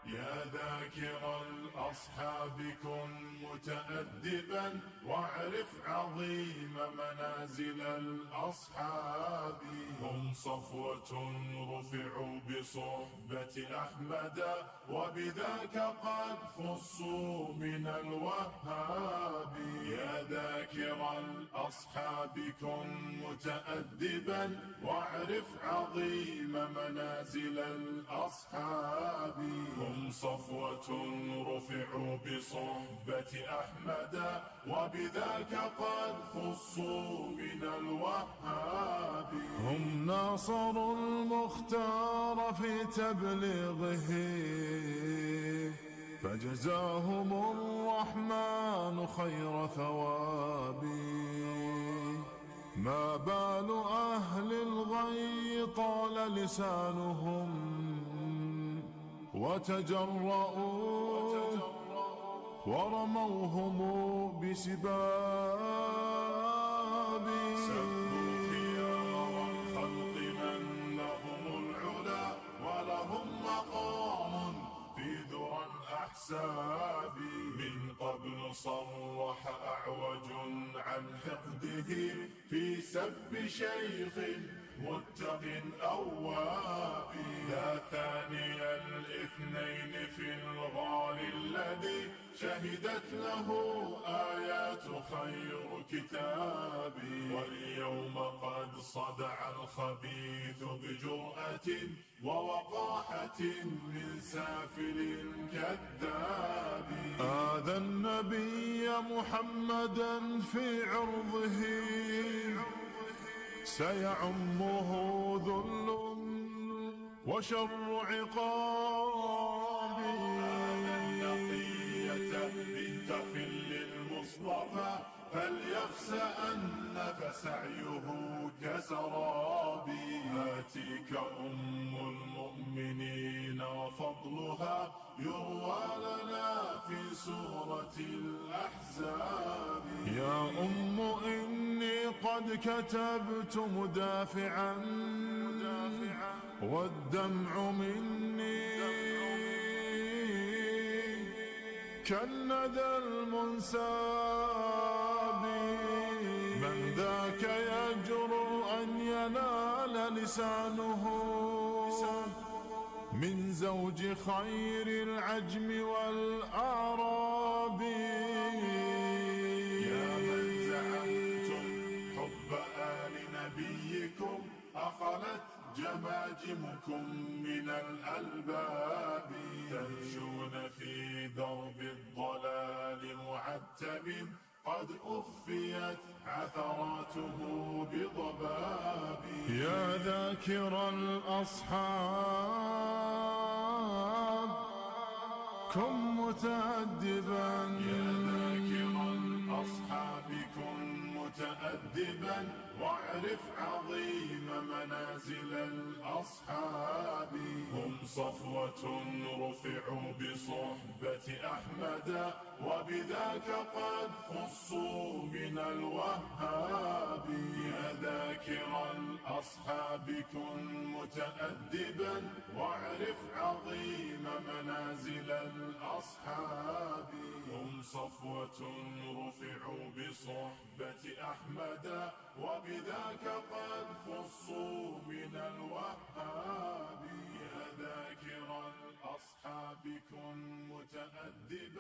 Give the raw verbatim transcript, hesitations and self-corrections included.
يا ذاكر الأصحاب كن متأدبا واعرف عظيم منازل الأصحاب. هم صفوة رفعوا بصحبة أحمد وبذاك قد خصوا من الوهاب. يا ذاكر الأصحاب كن متأدبا واعرف عظيم منازل الأصحاب. هم صفوة رفعوا بصحبة أحمد وبذاك قد خصوا من الوهاب. هم ناصروا المختار في تبليغه فجزاهم الرحمن خير ثواب. ما بال أهل الغي طال لسانهم وتجرؤوا ورموهم بسباب. سبوا خيار الخلق من لهم العلا ولهم مقام في ذرى الأحساب. من قبل صرح أعوج عن حقده في سب شيخ متق أواب. يا ثاني الاثنين في الغار الذي شهدت له آيات خير كتاب. واليوم قد صدع الخبيث بجرأة ووقاحة من سافل كذاب. آذى النبي محمدا في عرضه سيعمه ذل وشر عقاب. هذا النقية بنت خل المصطفى فليخسأن فسعيه كسراب. هاتيك أم المؤمنين وفضلها يروى لنا في سورة الأحزاب. يا أم إني قد كتبت مدافعا والدمع مني كالندى المنساب. من ذاك يجرؤ أن ينال لسانه من زوج خير العجم والأعراب. يا من زعمتم حب آل نبيكم أخلت جماجمكم من الألباب. تمشون في درب الضلال معتب قد أخفيت عثراته بضباب. يا ذاكر الأصحاب كن متأدبا. يا ذاكر الأصحاب كن متأدبا واعرف عظيم منازل الأصحاب. هم صفوة رفعوا بصحبة أحمد وبذاك قد خصوا من الوهاب. يا ذاكر الأصحاب كن متأدبا واعرف عظيم منازل الأصحاب. هم صفوة رفعوا بصحبة أحمد وبذاك قد خصوا من الوهاب. يا ذاكر الأصحاب كن متأدبا